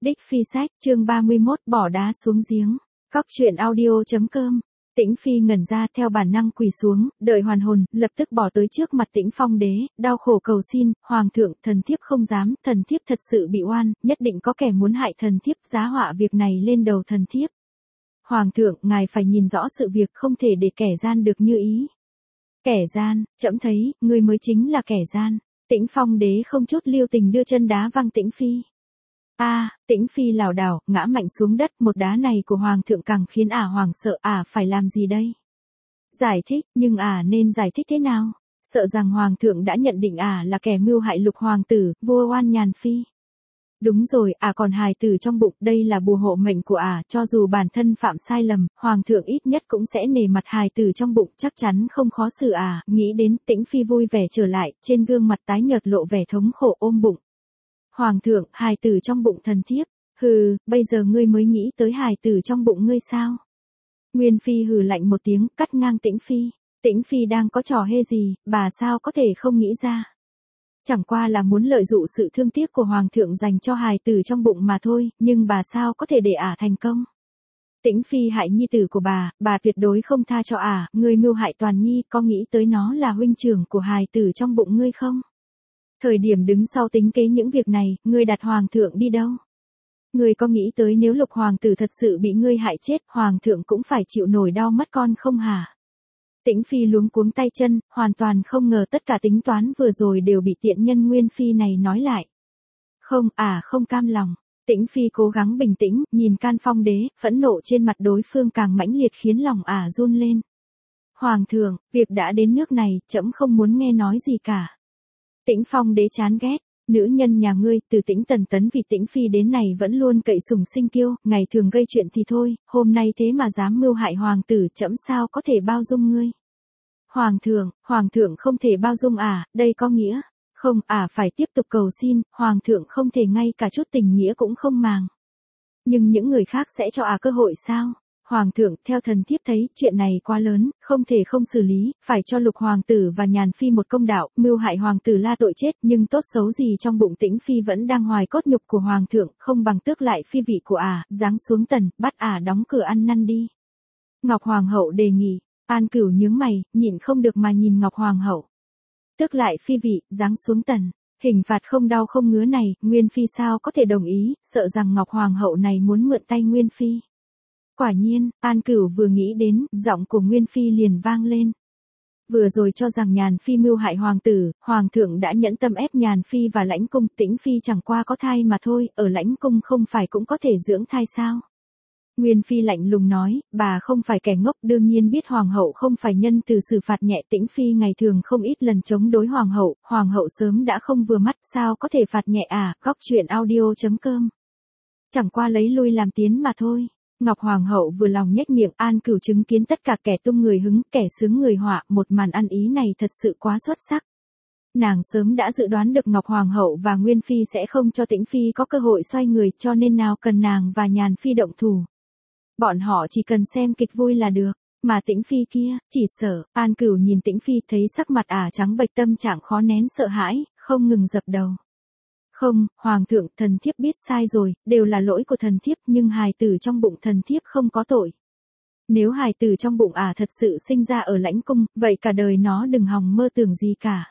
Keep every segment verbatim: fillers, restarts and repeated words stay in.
Đích Phi Sách, chương ba mươi mốt, bỏ đá xuống giếng. Cóc truyện audio chấm com. Tĩnh Phi ngẩn ra, theo bản năng quỳ xuống, đợi hoàn hồn, lập tức bỏ tới trước mặt Tĩnh Phong đế, đau khổ cầu xin, hoàng thượng, thần thiếp không dám, thần thiếp thật sự bị oan, nhất định có kẻ muốn hại thần thiếp, giá họa việc này lên đầu thần thiếp. Hoàng thượng, ngài phải nhìn rõ sự việc, không thể để kẻ gian được như ý. Kẻ gian, trẫm thấy, ngươi mới chính là kẻ gian. Tĩnh Phong đế không chút lưu tình đưa chân đá văng Tĩnh Phi. A, à, Tĩnh Phi lảo đảo, ngã mạnh xuống đất, một đá này của hoàng thượng càng khiến ả hoàng sợ, ả phải làm gì đây? Giải thích, nhưng ả nên giải thích thế nào? Sợ rằng hoàng thượng đã nhận định ả là kẻ mưu hại lục hoàng tử, vua oan nhàn phi. Đúng rồi, ả còn hài tử trong bụng, đây là bùa hộ mệnh của ả, cho dù bản thân phạm sai lầm, hoàng thượng ít nhất cũng sẽ nể mặt hài tử trong bụng, chắc chắn không khó xử ả. Nghĩ đến, Tĩnh Phi vui vẻ trở lại, trên gương mặt tái nhợt lộ vẻ thống khổ ôm bụng. Hoàng thượng, hài tử trong bụng thần thiếp, hừ, bây giờ ngươi mới nghĩ tới hài tử trong bụng ngươi sao? Nguyên Phi hừ lạnh một tiếng, cắt ngang Tĩnh Phi. Tĩnh Phi đang có trò hê gì, bà sao có thể không nghĩ ra? Chẳng qua là muốn lợi dụng sự thương tiếc của hoàng thượng dành cho hài tử trong bụng mà thôi, nhưng bà sao có thể để ả thành công? Tĩnh Phi hại nhi tử của bà, bà tuyệt đối không tha cho ả, ngươi mưu hại Toàn Nhi, có nghĩ tới nó là huynh trưởng của hài tử trong bụng ngươi không? Thời điểm đứng sau tính kế những việc này, ngươi đặt hoàng thượng đi đâu? Ngươi có nghĩ tới nếu lục hoàng tử thật sự bị ngươi hại chết, hoàng thượng cũng phải chịu nổi đau mất con không hả? Tĩnh Phi luống cuống tay chân, hoàn toàn không ngờ tất cả tính toán vừa rồi đều bị tiện nhân Nguyên Phi này nói lại. Không, à không cam lòng. Tĩnh Phi cố gắng bình tĩnh, nhìn Can Phong đế, phẫn nộ trên mặt đối phương càng mãnh liệt khiến lòng ả run lên. Hoàng thượng, việc đã đến nước này, trẫm không muốn nghe nói gì cả. Tĩnh Phong đế chán ghét, nữ nhân nhà ngươi, từ Tĩnh Tần Tấn vì Tĩnh Phi đến này vẫn luôn cậy sủng sinh kiêu, ngày thường gây chuyện thì thôi, hôm nay thế mà dám mưu hại hoàng tử, trẫm sao có thể bao dung ngươi. Hoàng thượng, hoàng thượng không thể bao dung à, đây có nghĩa, không, à phải tiếp tục cầu xin, hoàng thượng không thể ngay cả chút tình nghĩa cũng không màng. Nhưng những người khác sẽ cho à cơ hội sao? Hoàng thượng, theo thần thiếp thấy, chuyện này quá lớn, không thể không xử lý, phải cho lục hoàng tử và nhàn phi một công đạo, mưu hại hoàng tử la tội chết, nhưng tốt xấu gì trong bụng Tĩnh Phi vẫn đang hoài cốt nhục của hoàng thượng, không bằng tước lại phi vị của ả, giáng xuống tần, bắt ả đóng cửa ăn năn đi. Ngọc hoàng hậu đề nghị, An Cửu nhướng mày, nhịn không được mà nhìn Ngọc hoàng hậu. Tước lại phi vị, giáng xuống tần. Hình phạt không đau không ngứa này, Nguyên Phi sao có thể đồng ý, sợ rằng Ngọc hoàng hậu này muốn mượn tay Nguyên Phi. Quả nhiên, An Cửu vừa nghĩ đến, giọng của Nguyên Phi liền vang lên. Vừa rồi cho rằng Nhàn Phi mưu hại hoàng tử, hoàng thượng đã nhẫn tâm ép Nhàn Phi và Lãnh Cung, Tĩnh Phi chẳng qua có thai mà thôi, ở Lãnh Cung không phải cũng có thể dưỡng thai sao? Nguyên Phi lạnh lùng nói, bà không phải kẻ ngốc, đương nhiên biết hoàng hậu không phải nhân từ xử phạt nhẹ. Tĩnh Phi ngày thường không ít lần chống đối hoàng hậu, hoàng hậu sớm đã không vừa mắt, sao có thể phạt nhẹ à? Cóc truyện audio chấm com. Chẳng qua lấy lui làm tiến mà thôi. Ngọc hoàng hậu vừa lòng nhếch miệng, An Cửu chứng kiến tất cả kẻ tung người hứng, kẻ sướng người họa, một màn ăn ý này thật sự quá xuất sắc. Nàng sớm đã dự đoán được Ngọc hoàng hậu và Nguyên Phi sẽ không cho Tĩnh Phi có cơ hội xoay người, cho nên nào cần nàng và Nhàn Phi động thủ. Bọn họ chỉ cần xem kịch vui là được, mà Tĩnh Phi kia, chỉ sợ. An Cửu nhìn Tĩnh Phi thấy sắc mặt ả trắng bệch, tâm trạng khó nén sợ hãi, không ngừng dập đầu. Không, hoàng thượng, thần thiếp biết sai rồi, đều là lỗi của thần thiếp, nhưng hài tử trong bụng thần thiếp không có tội. Nếu hài tử trong bụng ả thật sự sinh ra ở Lãnh Cung, vậy cả đời nó đừng hòng mơ tưởng gì cả.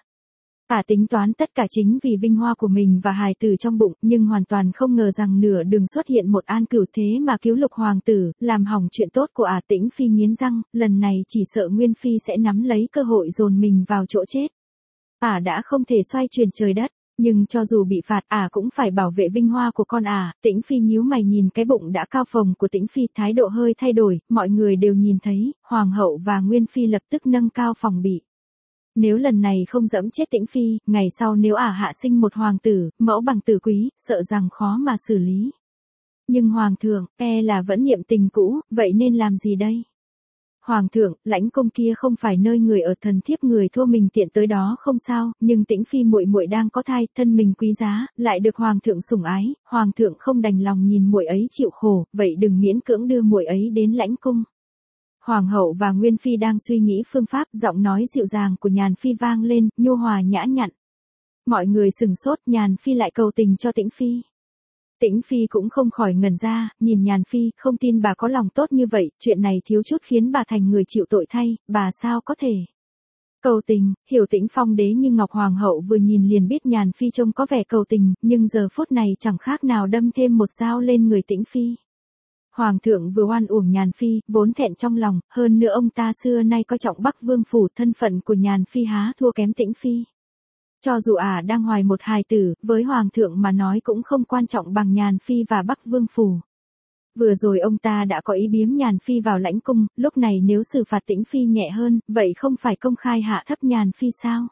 Ả tính toán tất cả chính vì vinh hoa của mình và hài tử trong bụng, nhưng hoàn toàn không ngờ rằng nửa đường xuất hiện một An Cửu thế mà cứu lục hoàng tử, làm hỏng chuyện tốt của ả. Tĩnh Phi nghiến răng, lần này chỉ sợ Nguyên Phi sẽ nắm lấy cơ hội dồn mình vào chỗ chết. Ả đã không thể xoay chuyển trời đất. Nhưng cho dù bị phạt, ả cũng phải bảo vệ vinh hoa của con ả. Tĩnh Phi nhíu mày nhìn cái bụng đã cao phồng của Tĩnh Phi, thái độ hơi thay đổi, mọi người đều nhìn thấy, hoàng hậu và Nguyên Phi lập tức nâng cao phòng bị. Nếu lần này không dẫm chết Tĩnh Phi, ngày sau nếu ả hạ sinh một hoàng tử, mẫu bằng tử quý, sợ rằng khó mà xử lý. Nhưng hoàng thượng, e là vẫn niệm tình cũ, vậy nên làm gì đây? Hoàng thượng, Lãnh Cung kia không phải nơi người ở, thần thiếp người thô mình tiện tới đó không sao, nhưng Tĩnh Phi muội muội đang có thai, thân mình quý giá, lại được hoàng thượng sủng ái, hoàng thượng không đành lòng nhìn muội ấy chịu khổ, vậy đừng miễn cưỡng đưa muội ấy đến Lãnh Cung. Hoàng hậu và Nguyên Phi đang suy nghĩ phương pháp, giọng nói dịu dàng của Nhàn Phi vang lên, nhu hòa nhã nhặn. Mọi người sừng sốt, Nhàn Phi lại cầu tình cho Tĩnh Phi. Tĩnh Phi cũng không khỏi ngẩn ra, nhìn Nhàn Phi, không tin bà có lòng tốt như vậy, chuyện này thiếu chút khiến bà thành người chịu tội thay, bà sao có thể. Cầu tình, hiểu Tĩnh Phong đế như Ngọc Hoàng hậu vừa nhìn liền biết Nhàn Phi trông có vẻ cầu tình, nhưng giờ phút này chẳng khác nào đâm thêm một dao lên người Tĩnh Phi. Hoàng thượng vừa oan uổng Nhàn Phi, vốn thẹn trong lòng, hơn nữa ông ta xưa nay coi trọng Bắc Vương phủ, thân phận của Nhàn Phi há thua kém Tĩnh Phi. Cho dù ả à đang hoài một hài tử, với Hoàng thượng mà nói cũng không quan trọng bằng Nhàn Phi và Bắc Vương phủ. Vừa rồi ông ta đã có ý biếm Nhàn Phi vào lãnh cung, lúc này nếu xử phạt Tĩnh Phi nhẹ hơn, vậy không phải công khai hạ thấp Nhàn Phi sao?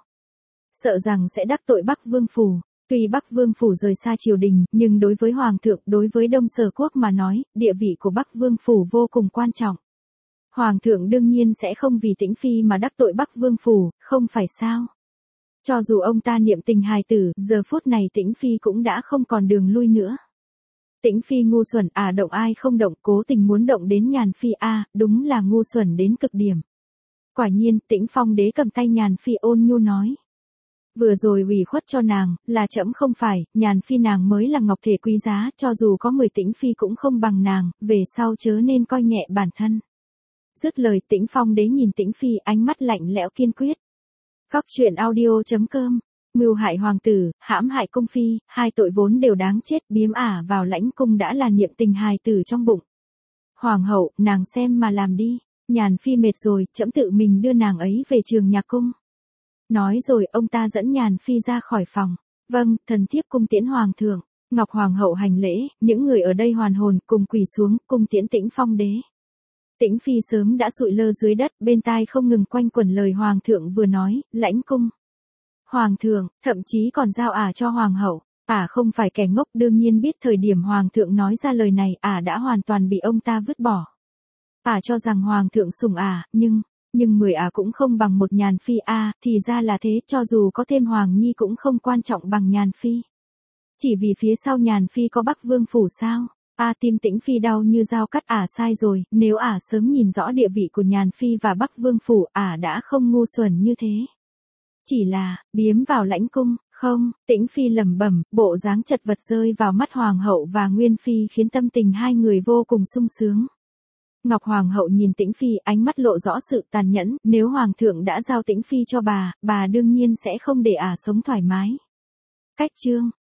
Sợ rằng sẽ đắc tội Bắc Vương phủ. Tuy Bắc Vương phủ rời xa triều đình, nhưng đối với Hoàng thượng, đối với Đông Sở Quốc mà nói, địa vị của Bắc Vương phủ vô cùng quan trọng. Hoàng thượng đương nhiên sẽ không vì Tĩnh Phi mà đắc tội Bắc Vương phủ, không phải sao? Cho dù ông ta niệm tình hài tử, giờ phút này Tĩnh Phi cũng đã không còn đường lui nữa. Tĩnh Phi ngu xuẩn, à động ai không động, cố tình muốn động đến Nhàn Phi a, à, đúng là ngu xuẩn đến cực điểm. Quả nhiên, Tĩnh Phong đế cầm tay Nhàn Phi ôn nhu nói. Vừa rồi ủy khuất cho nàng, là trẫm không phải, Nhàn Phi nàng mới là ngọc thể quý giá, cho dù có mười Tĩnh Phi cũng không bằng nàng, về sau chớ nên coi nhẹ bản thân. Dứt lời Tĩnh Phong đế nhìn Tĩnh Phi ánh mắt lạnh lẽo kiên quyết. Góc truyện audio chấm com. Mưu hại hoàng tử, hãm hại cung phi, hai tội vốn đều đáng chết, biếm ả vào lãnh cung đã là niệm tình hài tử trong bụng. Hoàng hậu, nàng xem mà làm đi, Nhàn Phi mệt rồi, trẫm tự mình đưa nàng ấy về trường nhạc cung. Nói rồi ông ta dẫn Nhàn Phi ra khỏi phòng. Vâng, thần thiếp cung tiễn hoàng thượng. Ngọc Hoàng hậu hành lễ, những người ở đây hoàn hồn cùng quỳ xuống, cung tiễn Tĩnh Phong đế. Tĩnh Phi sớm đã sụi lơ dưới đất, bên tai không ngừng quanh quẩn lời Hoàng thượng vừa nói, lãnh cung. Hoàng thượng, thậm chí còn giao ả cho Hoàng hậu. Ả không phải kẻ ngốc, đương nhiên biết thời điểm Hoàng thượng nói ra lời này, ả đã hoàn toàn bị ông ta vứt bỏ. Ả cho rằng Hoàng thượng sủng ả, nhưng, nhưng mười ả cũng không bằng một Nhàn Phi a, à, thì ra là thế, cho dù có thêm Hoàng Nhi cũng không quan trọng bằng Nhàn Phi. Chỉ vì phía sau Nhàn Phi có Bắc Vương phủ sao? A à, tim Tĩnh Phi đau như dao cắt, ả sai rồi, nếu ả sớm nhìn rõ địa vị của Nhàn Phi và Bắc Vương phủ, ả đã không ngu xuẩn như thế. Chỉ là, biếm vào lãnh cung, không, Tĩnh Phi lẩm bẩm, bộ dáng chật vật rơi vào mắt Hoàng hậu và Nguyên Phi khiến tâm tình hai người vô cùng sung sướng. Ngọc Hoàng hậu nhìn Tĩnh Phi, ánh mắt lộ rõ sự tàn nhẫn, nếu Hoàng thượng đã giao Tĩnh Phi cho bà, bà đương nhiên sẽ không để ả sống thoải mái. Cách chương